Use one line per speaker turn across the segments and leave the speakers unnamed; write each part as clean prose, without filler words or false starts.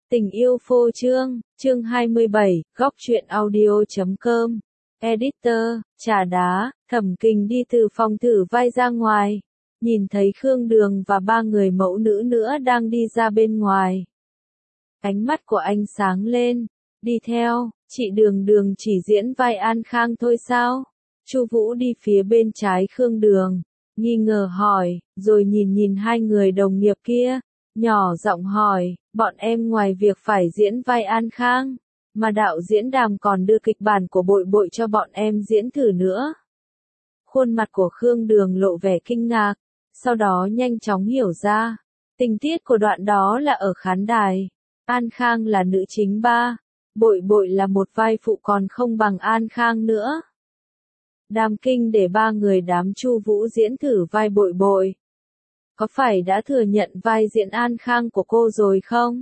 Tình yêu phô trương, chương 27, góc truyện audio.com. Editor, trà đá, Thẩm Kình đi từ phòng thử vai ra ngoài. Nhìn thấy Khương Đường và ba người mẫu nữ nữa đang đi ra bên ngoài. Ánh mắt của anh sáng lên. Đi theo, chị Đường chỉ diễn vai An Khang thôi sao? Chu Vũ đi phía bên trái Khương Đường, nghi ngờ hỏi, rồi nhìn hai người đồng nghiệp kia, nhỏ giọng hỏi, bọn em ngoài việc phải diễn vai An Khang, mà đạo diễn Đàm còn đưa kịch bản của Bội Bội cho bọn em diễn thử nữa. Khuôn mặt của Khương Đường lộ vẻ kinh ngạc, sau đó nhanh chóng hiểu ra, tình tiết của đoạn đó là ở khán đài. An Khang là nữ chính ba, Bội Bội là một vai phụ còn không bằng An Khang nữa. Đàm Kinh để ba người đám Chu Vũ diễn thử vai Bội Bội. Có phải đã thừa nhận vai diễn An Khang của cô rồi không?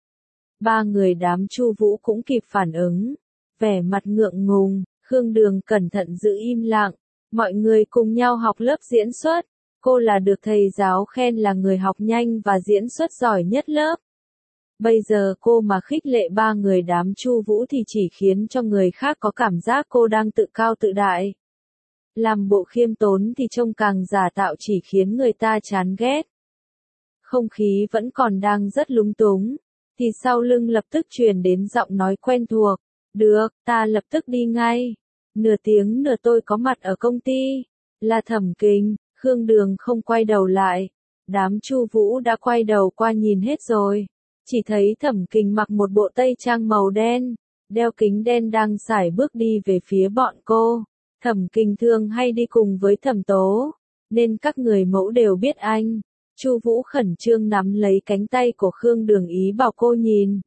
Ba người đám Chu Vũ cũng kịp phản ứng, vẻ mặt ngượng ngùng. Khương Đường cẩn thận giữ im lặng. Mọi người cùng nhau học lớp diễn xuất, cô là được thầy giáo khen là người học nhanh và diễn xuất giỏi nhất lớp. Bây giờ cô mà khích lệ ba người đám Chu Vũ thì chỉ khiến cho người khác có cảm giác cô đang tự cao tự đại. Làm bộ khiêm tốn thì trông càng giả tạo, chỉ khiến người ta chán ghét. Không khí vẫn còn đang rất lúng túng, thì sau lưng lập tức truyền đến giọng nói quen thuộc. Được, ta lập tức đi ngay. Nửa tiếng nữa tôi có mặt ở công ty. Là Thẩm Kình. Khương Đường không quay đầu lại. Đám Chu Vũ đã quay đầu qua nhìn hết rồi. Chỉ thấy Thẩm Kình mặc một bộ tây trang màu đen, đeo kính đen đang sải bước đi về phía bọn cô. Thẩm Kình thường hay đi cùng với Thẩm Tố, nên các người mẫu đều biết anh. Chu Vũ khẩn trương nắm lấy cánh tay của Khương Đường ý bảo cô nhìn.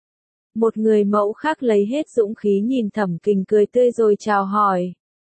Một người mẫu khác lấy hết dũng khí nhìn Thẩm Kình cười tươi rồi chào hỏi.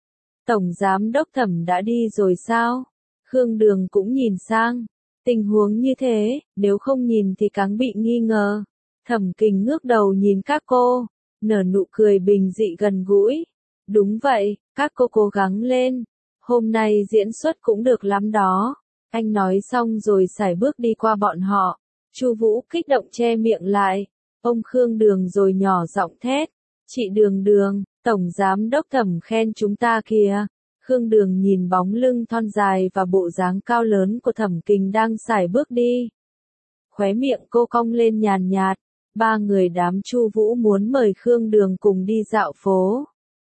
Tổng giám đốc Thẩm đã đi rồi sao? Khương Đường cũng nhìn sang. Tình huống như thế, nếu không nhìn thì càng bị nghi ngờ. Thẩm Kình ngước đầu nhìn các cô, nở nụ cười bình dị gần gũi. Đúng vậy, các cô cố gắng lên. Hôm nay diễn xuất cũng được lắm đó. Anh nói xong rồi sải bước đi qua bọn họ. Chu Vũ kích động che miệng lại. Ông Khương Đường rồi nhỏ giọng thét. Chị Đường, tổng giám đốc Thẩm khen chúng ta kìa. Khương Đường nhìn bóng lưng thon dài và bộ dáng cao lớn của Thẩm Kình đang sải bước đi. Khóe miệng cô cong lên nhàn nhạt. Ba người đám Chu Vũ muốn mời Khương Đường cùng đi dạo phố.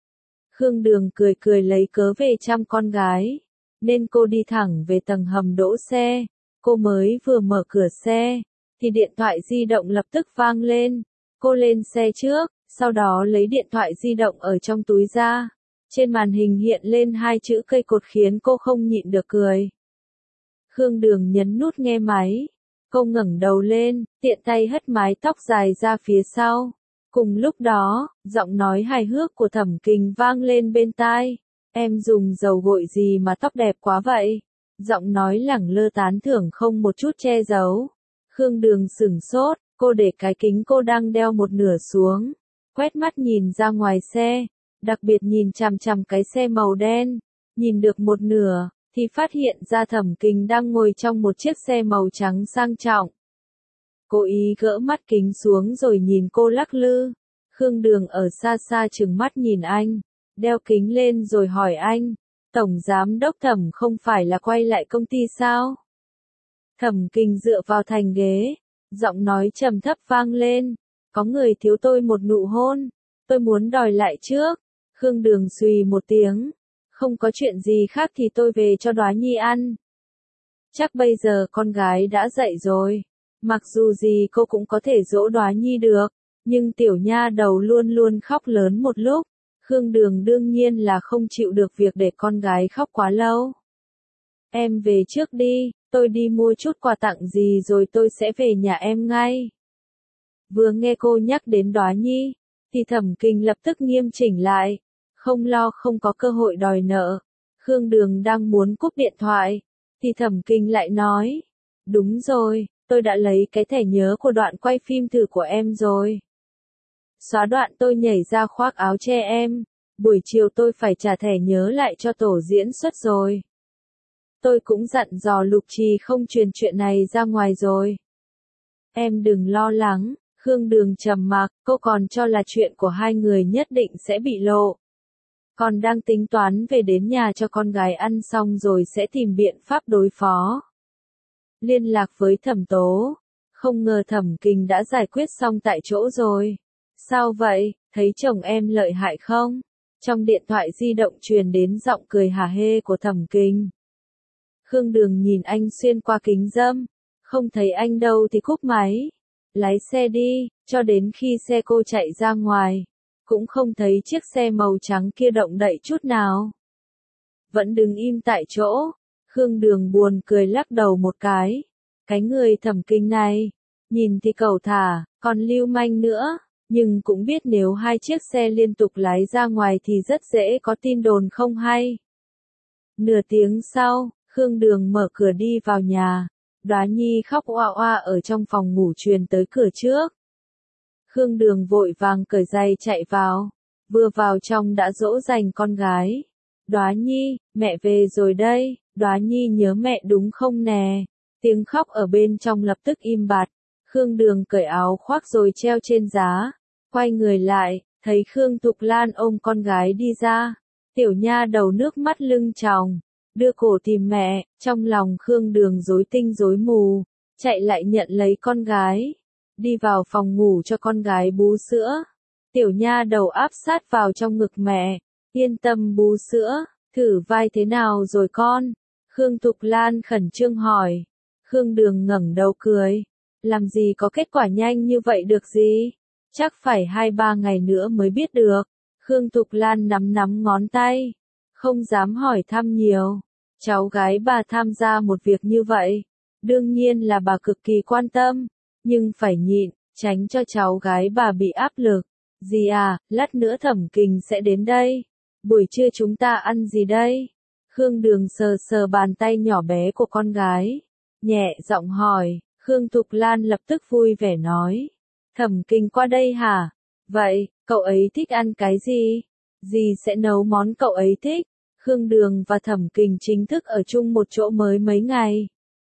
Khương Đường cười lấy cớ về chăm con gái, nên cô đi thẳng về tầng hầm đỗ xe. Cô mới vừa mở cửa xe, thì điện thoại di động lập tức vang lên. Cô lên xe trước, sau đó lấy điện thoại di động ở trong túi ra. Trên màn hình hiện lên hai chữ cây cột khiến cô không nhịn được cười. Khương Đường nhấn nút nghe máy. Cô ngẩng đầu lên, tiện tay hất mái tóc dài ra phía sau. Cùng lúc đó, giọng nói hài hước của Thẩm Kình vang lên bên tai. Em dùng dầu gội gì mà tóc đẹp quá vậy? Giọng nói lẳng lơ tán thưởng không một chút che giấu. Khương Đường sửng sốt, cô để cái kính cô đang đeo một nửa xuống. Quét mắt nhìn ra ngoài xe, đặc biệt nhìn chằm chằm cái xe màu đen. Nhìn được một nửa, thì phát hiện ra Thẩm Kình đang ngồi trong một chiếc xe màu trắng sang trọng. Cố ý gỡ mắt kính xuống rồi nhìn cô lắc lư. Khương Đường ở xa xa trừng mắt nhìn anh, đeo kính lên rồi hỏi anh, tổng giám đốc Thẩm không phải là quay lại công ty sao? Thẩm Kình dựa vào thành ghế, giọng nói trầm thấp vang lên, có người thiếu tôi một nụ hôn, tôi muốn đòi lại trước. Khương Đường xùy một tiếng, không có chuyện gì khác thì tôi về cho Đoá Nhi ăn. Chắc bây giờ con gái đã dậy rồi. Mặc dù gì cô cũng có thể dỗ Đoá Nhi được, nhưng tiểu nha đầu luôn luôn khóc lớn một lúc. Khương Đường đương nhiên là không chịu được việc để con gái khóc quá lâu. Em về trước đi, tôi đi mua chút quà tặng gì rồi tôi sẽ về nhà em ngay. Vừa nghe cô nhắc đến Đoá Nhi, thì Thẩm Kình lập tức nghiêm chỉnh lại, không lo không có cơ hội đòi nợ. Khương Đường đang muốn cúp điện thoại, thì Thẩm Kình lại nói, đúng rồi. Tôi đã lấy cái thẻ nhớ của đoạn quay phim thử của em rồi. Xóa đoạn tôi nhảy ra khoác áo che em. Buổi chiều tôi phải trả thẻ nhớ lại cho tổ diễn xuất rồi. Tôi cũng dặn dò Lục Trì không truyền chuyện này ra ngoài rồi. Em đừng lo lắng. Khương Đường trầm mặc, cô còn cho là chuyện của hai người nhất định sẽ bị lộ. Còn đang tính toán về đến nhà cho con gái ăn xong rồi sẽ tìm biện pháp đối phó. Liên lạc với Thẩm Tố. Không ngờ Thẩm Kình đã giải quyết xong tại chỗ rồi. Sao vậy, thấy chồng em lợi hại không? Trong điện thoại di động truyền đến giọng cười hả hê của Thẩm Kình. Khương Đường nhìn anh xuyên qua kính râm. Không thấy anh đâu thì cúp máy. Lái xe đi, cho đến khi xe cô chạy ra ngoài. Cũng không thấy chiếc xe màu trắng kia động đậy chút nào. Vẫn đứng im tại chỗ. Khương Đường buồn cười lắc đầu một cái. Cái người Thẩm Kình này, nhìn thì cẩu thả, còn lưu manh nữa. Nhưng cũng biết nếu hai chiếc xe liên tục lái ra ngoài thì rất dễ có tin đồn không hay. Nửa tiếng sau, Khương Đường mở cửa đi vào nhà. Đóa Nhi khóc oa oa ở trong phòng ngủ truyền tới cửa trước. Khương Đường vội vàng cởi giày chạy vào. Vừa vào trong đã dỗ dành con gái. Đóa Nhi, mẹ về rồi đây. Đóa Nhi nhớ mẹ đúng không nè? Tiếng khóc ở bên trong lập tức im bặt. Khương Đường cởi áo khoác rồi treo trên giá. Quay người lại, thấy Khương Thục Lan ôm con gái đi ra. Tiểu nha đầu nước mắt lưng tròng, đưa cổ tìm mẹ, trong lòng Khương Đường rối tinh rối mù, chạy lại nhận lấy con gái, đi vào phòng ngủ cho con gái bú sữa. Tiểu nha đầu áp sát vào trong ngực mẹ, yên tâm bú sữa, thử vai thế nào rồi con? Khương Thục Lan khẩn trương hỏi. Khương Đường ngẩng đầu cười, làm gì có kết quả nhanh như vậy được gì? Chắc phải 2-3 ngày nữa mới biết được. Khương Thục Lan nắm nắm ngón tay, không dám hỏi thăm nhiều. Cháu gái bà tham gia một việc như vậy, đương nhiên là bà cực kỳ quan tâm, nhưng phải nhịn, tránh cho cháu gái bà bị áp lực. Dì à, lát nữa Thẩm Kình sẽ đến đây. Buổi trưa chúng ta ăn gì đây? Khương Đường sờ sờ bàn tay nhỏ bé của con gái, nhẹ giọng hỏi. Khương Thục Lan lập tức vui vẻ nói. Thẩm Kình qua đây hả? Vậy, cậu ấy thích ăn cái gì? Dì sẽ nấu món cậu ấy thích. Khương Đường và Thẩm Kình chính thức ở chung một chỗ mới mấy ngày.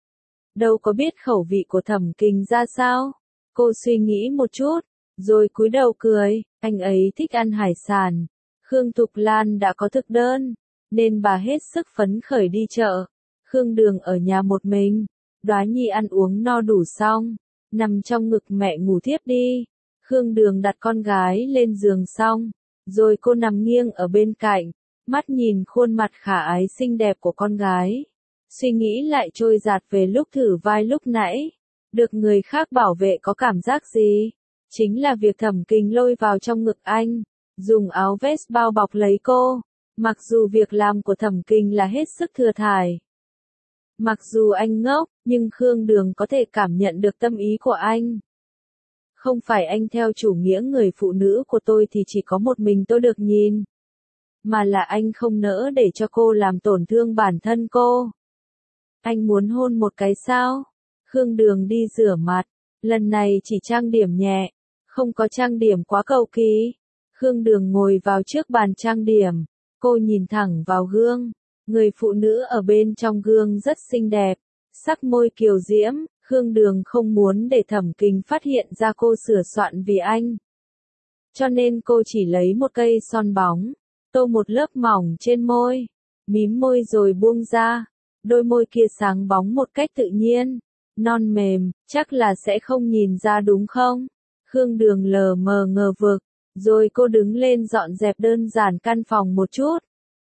Đâu có biết khẩu vị của Thẩm Kình ra sao? Cô suy nghĩ một chút, rồi cúi đầu cười, anh ấy thích ăn hải sản. Khương Thục Lan đã có thực đơn, nên bà hết sức phấn khởi đi chợ. Khương Đường ở nhà một mình, Đóa Nhi ăn uống no đủ xong, nằm trong ngực mẹ ngủ thiếp đi. Khương Đường đặt con gái lên giường xong, rồi cô nằm nghiêng ở bên cạnh, mắt nhìn khuôn mặt khả ái xinh đẹp của con gái. Suy nghĩ lại trôi dạt về lúc thử vai lúc nãy. Được người khác bảo vệ có cảm giác gì? Chính là việc Thẩm Kình lôi vào trong ngực anh, dùng áo vest bao bọc lấy cô. Mặc dù việc làm của Thẩm Kình là hết sức thừa thải. Mặc dù anh ngốc, nhưng Khương Đường có thể cảm nhận được tâm ý của anh. Không phải anh theo chủ nghĩa người phụ nữ của tôi thì chỉ có một mình tôi được nhìn. Mà là anh không nỡ để cho cô làm tổn thương bản thân cô. Anh muốn hôn một cái sao? Khương Đường đi rửa mặt, lần này chỉ trang điểm nhẹ, không có trang điểm quá cầu kỳ. Khương Đường ngồi vào trước bàn trang điểm, cô nhìn thẳng vào gương. Người phụ nữ ở bên trong gương rất xinh đẹp, sắc môi kiều diễm. Khương Đường không muốn để Thẩm Kình phát hiện ra cô sửa soạn vì anh. Cho nên cô chỉ lấy một cây son bóng, tô một lớp mỏng trên môi, mím môi rồi buông ra. Đôi môi kia sáng bóng một cách tự nhiên, non mềm, chắc là sẽ không nhìn ra đúng không? Khương Đường lờ mờ ngờ vực, rồi cô đứng lên dọn dẹp đơn giản căn phòng một chút.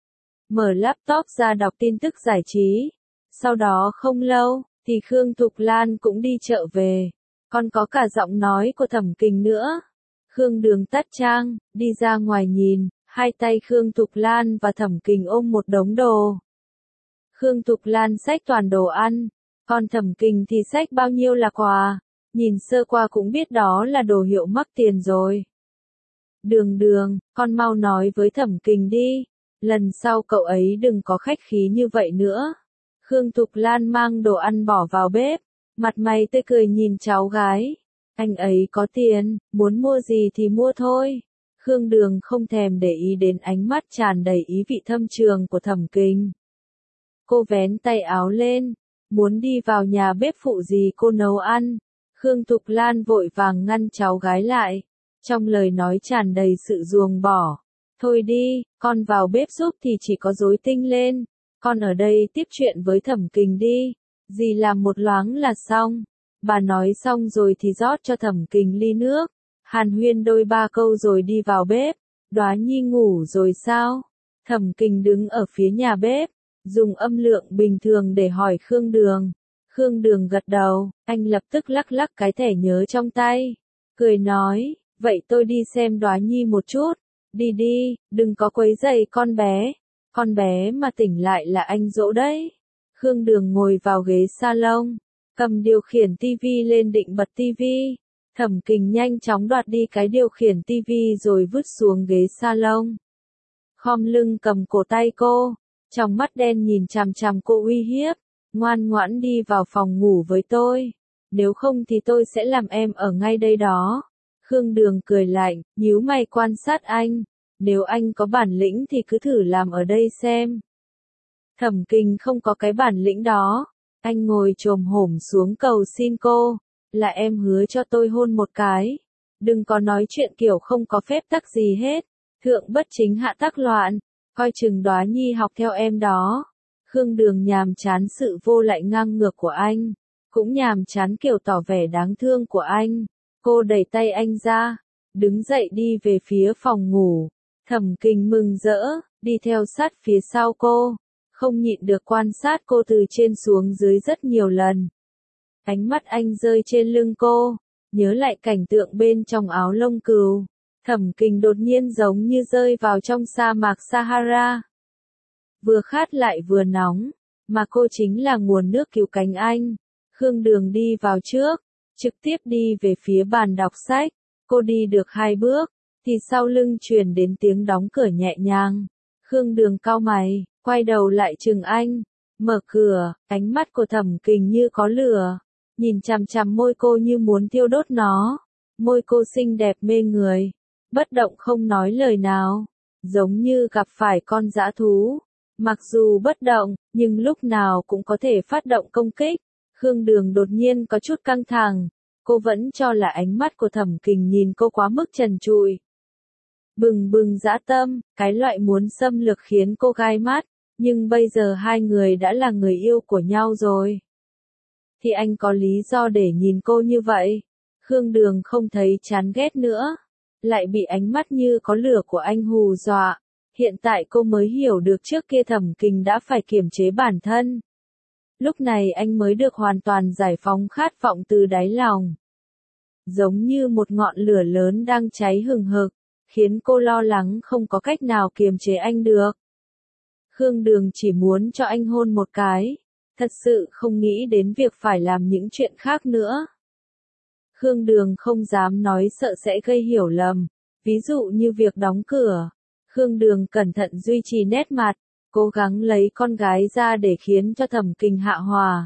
Mở laptop ra đọc tin tức giải trí. Sau đó không lâu, thì Khương Thục Lan cũng đi chợ về. Còn có cả giọng nói của Thẩm Kình nữa. Khương Đường tắt trang, đi ra ngoài nhìn, hai tay Khương Thục Lan và Thẩm Kình ôm một đống đồ. Khương Thục Lan xách toàn đồ ăn, còn Thẩm Kình thì xách bao nhiêu là quà. Nhìn sơ qua cũng biết đó là đồ hiệu mắc tiền rồi. Đường Đường, con mau nói với Thẩm Kình đi. Lần sau cậu ấy đừng có khách khí như vậy nữa. Khương Thục Lan mang đồ ăn bỏ vào bếp, mặt mày tươi cười nhìn cháu gái. Anh ấy có tiền, muốn mua gì thì mua thôi. Khương Đường không thèm để ý đến ánh mắt tràn đầy ý vị thâm trường của Thẩm Kình. Cô vén tay áo lên, muốn đi vào nhà bếp phụ gì cô nấu ăn. Khương Thục Lan vội vàng ngăn cháu gái lại, trong lời nói tràn đầy sự ruồng bỏ. Thôi đi, con vào bếp giúp thì chỉ có rối tinh lên, con ở đây tiếp chuyện với Thẩm Kình đi, dì làm một loáng là xong. Bà nói xong rồi thì rót cho Thẩm Kình ly nước, hàn huyên đôi ba câu rồi đi vào bếp. Đóa Nhi ngủ rồi sao? Thẩm Kình đứng ở phía nhà bếp, dùng âm lượng bình thường để hỏi Khương Đường. Khương Đường gật đầu, anh lập tức lắc lắc cái thẻ nhớ trong tay, cười nói, vậy tôi đi xem Đóa Nhi một chút. Đi đi, đừng có quấy rầy con bé mà tỉnh lại là anh dỗ đấy. Khương Đường ngồi vào ghế salon, cầm điều khiển tivi lên định bật tivi. Thẩm Kình nhanh chóng đoạt đi cái điều khiển tivi rồi vứt xuống ghế salon. Khom lưng cầm cổ tay cô, trong mắt đen nhìn chằm chằm cô uy hiếp, ngoan ngoãn đi vào phòng ngủ với tôi, nếu không thì tôi sẽ làm em ở ngay đây đó. Khương Đường cười lạnh, nhíu mày quan sát anh, nếu anh có bản lĩnh thì cứ thử làm ở đây xem. Thẩm Kình không có cái bản lĩnh đó, anh ngồi chồm hổm xuống cầu xin cô, là em hứa cho tôi hôn một cái, đừng có nói chuyện kiểu không có phép tắc gì hết, thượng bất chính hạ tắc loạn, coi chừng Đóa Nhi học theo em đó. Khương Đường nhàm chán sự vô lại ngang ngược của anh, cũng nhàm chán kiểu tỏ vẻ đáng thương của anh. Cô đẩy tay anh ra, đứng dậy đi về phía phòng ngủ. Thẩm Kình mừng rỡ, đi theo sát phía sau cô, không nhịn được quan sát cô từ trên xuống dưới rất nhiều lần. Ánh mắt anh rơi trên lưng cô, nhớ lại cảnh tượng bên trong áo lông cừu. Thẩm Kình đột nhiên giống như rơi vào trong sa mạc Sahara. Vừa khát lại vừa nóng, mà cô chính là nguồn nước cứu cánh anh. Khương Đường đi vào trước, trực tiếp đi về phía bàn đọc sách. Cô đi được 2 bước, thì sau lưng truyền đến tiếng đóng cửa nhẹ nhàng. Khương Đường cau mày, quay đầu lại chừng anh, mở cửa, ánh mắt của Thẩm Kình như có lửa, nhìn chằm chằm môi cô như muốn thiêu đốt nó. Môi cô xinh đẹp mê người, bất động không nói lời nào, giống như gặp phải con dã thú. Mặc dù bất động, nhưng lúc nào cũng có thể phát động công kích. Khương Đường đột nhiên có chút căng thẳng, cô vẫn cho là ánh mắt của Thẩm Kình nhìn cô quá mức trần trụi. Bừng bừng dã tâm, cái loại muốn xâm lược khiến cô gai mắt, nhưng bây giờ hai người đã là người yêu của nhau rồi. Thì anh có lý do để nhìn cô như vậy. Khương Đường không thấy chán ghét nữa, lại bị ánh mắt như có lửa của anh hù dọa. Hiện tại cô mới hiểu được trước kia Thẩm Kình đã phải kiềm chế bản thân. Lúc này anh mới được hoàn toàn giải phóng khát vọng từ đáy lòng. Giống như một ngọn lửa lớn đang cháy hừng hực, khiến cô lo lắng không có cách nào kiềm chế anh được. Khương Đường chỉ muốn cho anh hôn một cái, thật sự không nghĩ đến việc phải làm những chuyện khác nữa. Khương Đường không dám nói sợ sẽ gây hiểu lầm, ví dụ như việc đóng cửa. Khương Đường cẩn thận duy trì nét mặt, cố gắng lấy con gái ra để khiến cho Thẩm Kình hạ hòa.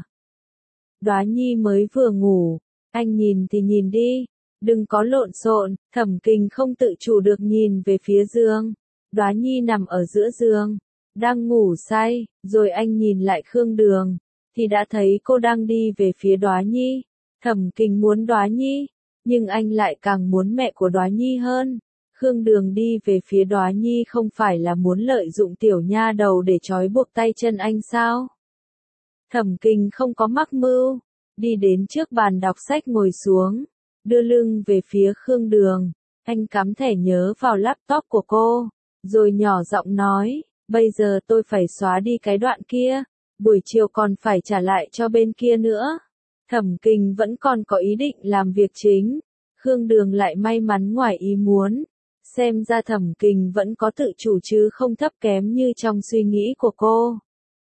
Đóa Nhi mới vừa ngủ, anh nhìn thì nhìn đi, đừng có lộn xộn. Thẩm Kình không tự chủ được nhìn về phía giường. Đóa Nhi nằm ở giữa giường, đang ngủ say, rồi anh nhìn lại Khương Đường, thì đã thấy cô đang đi về phía Đóa Nhi. Thẩm Kình muốn Đóa Nhi, nhưng anh lại càng muốn mẹ của Đóa Nhi hơn. Khương Đường đi về phía Đóa Nhi không phải là muốn lợi dụng tiểu nha đầu để trói buộc tay chân anh sao? Thẩm Kình không có mắc mưu, đi đến trước bàn đọc sách ngồi xuống, đưa lưng về phía Khương Đường, anh cắm thẻ nhớ vào laptop của cô, rồi nhỏ giọng nói, bây giờ tôi phải xóa đi cái đoạn kia, buổi chiều còn phải trả lại cho bên kia nữa. Thẩm Kình vẫn còn có ý định làm việc chính, Khương Đường lại may mắn ngoài ý muốn. Xem ra Thẩm Kình vẫn có tự chủ chứ không thấp kém như trong suy nghĩ của cô.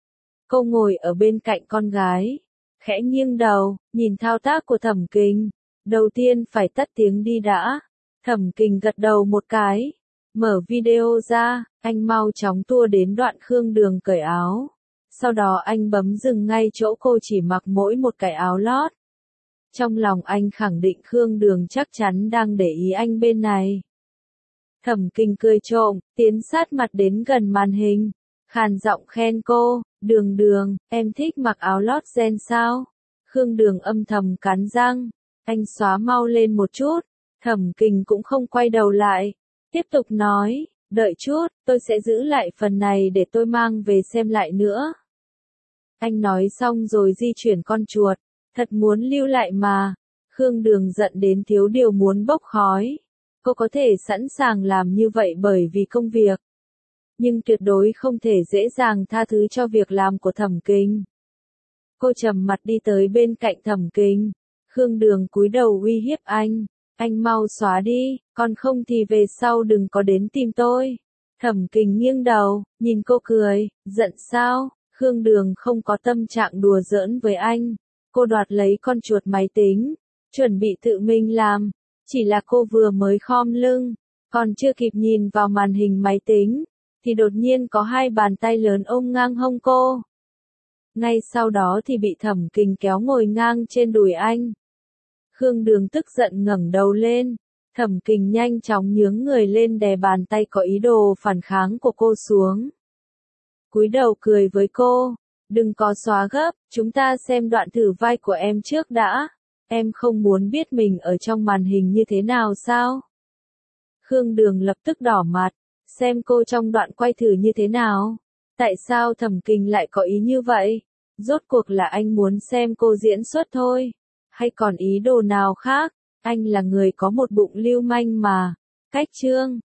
Cô ngồi ở bên cạnh con gái, khẽ nghiêng đầu, nhìn thao tác của Thẩm Kình. Đầu tiên phải tắt tiếng đi đã. Thẩm Kình gật đầu một cái, mở video ra, anh mau chóng tua đến đoạn Khương Đường cởi áo. Sau đó anh bấm dừng ngay chỗ cô chỉ mặc mỗi một cái áo lót. Trong lòng anh khẳng định Khương Đường chắc chắn đang để ý anh bên này. Thẩm Kình cười trộm, tiến sát mặt đến gần màn hình, khàn giọng khen cô, Đường, em thích mặc áo lót ren sao? Khương Đường âm thầm cắn răng, Anh xóa mau lên một chút. Thẩm Kình cũng không quay đầu lại. Tiếp tục nói, đợi chút, tôi sẽ giữ lại phần này để tôi mang về xem lại nữa. Anh nói xong rồi di chuyển con chuột. Thật muốn lưu lại mà. Khương Đường giận đến thiếu điều muốn bốc khói. Cô có thể sẵn sàng làm như vậy bởi vì công việc. Nhưng tuyệt đối không thể dễ dàng tha thứ cho việc làm của Thẩm Kình. Cô trầm mặt đi tới bên cạnh Thẩm Kình. Khương Đường cúi đầu uy hiếp anh mau xóa đi, còn không thì về sau đừng có đến tìm tôi. Thẩm Kình nghiêng đầu, nhìn cô cười, giận sao? Khương Đường không có tâm trạng đùa giỡn với anh. Cô đoạt lấy con chuột máy tính, chuẩn bị tự mình làm. Chỉ là cô vừa mới khom lưng, còn chưa kịp nhìn vào màn hình máy tính, thì đột nhiên có hai bàn tay lớn ôm ngang hông cô. Ngay sau đó thì bị Thẩm Kình kéo ngồi ngang trên đùi anh. Khương Đường tức giận ngẩng đầu lên. Thẩm Kình nhanh chóng nhướng người lên đè bàn tay có ý đồ phản kháng của cô xuống. Cúi đầu cười với cô. Đừng có xóa gấp, chúng ta xem đoạn thử vai của em trước đã. Em không muốn biết mình ở trong màn hình như thế nào sao? Khương Đường lập tức đỏ mặt. Xem cô trong đoạn quay thử như thế nào? Tại sao Thẩm Kình lại có ý như vậy? Rốt cuộc là anh muốn xem cô diễn xuất thôi. Hay còn ý đồ nào khác? Anh là người có một bụng lưu manh mà. Cách chương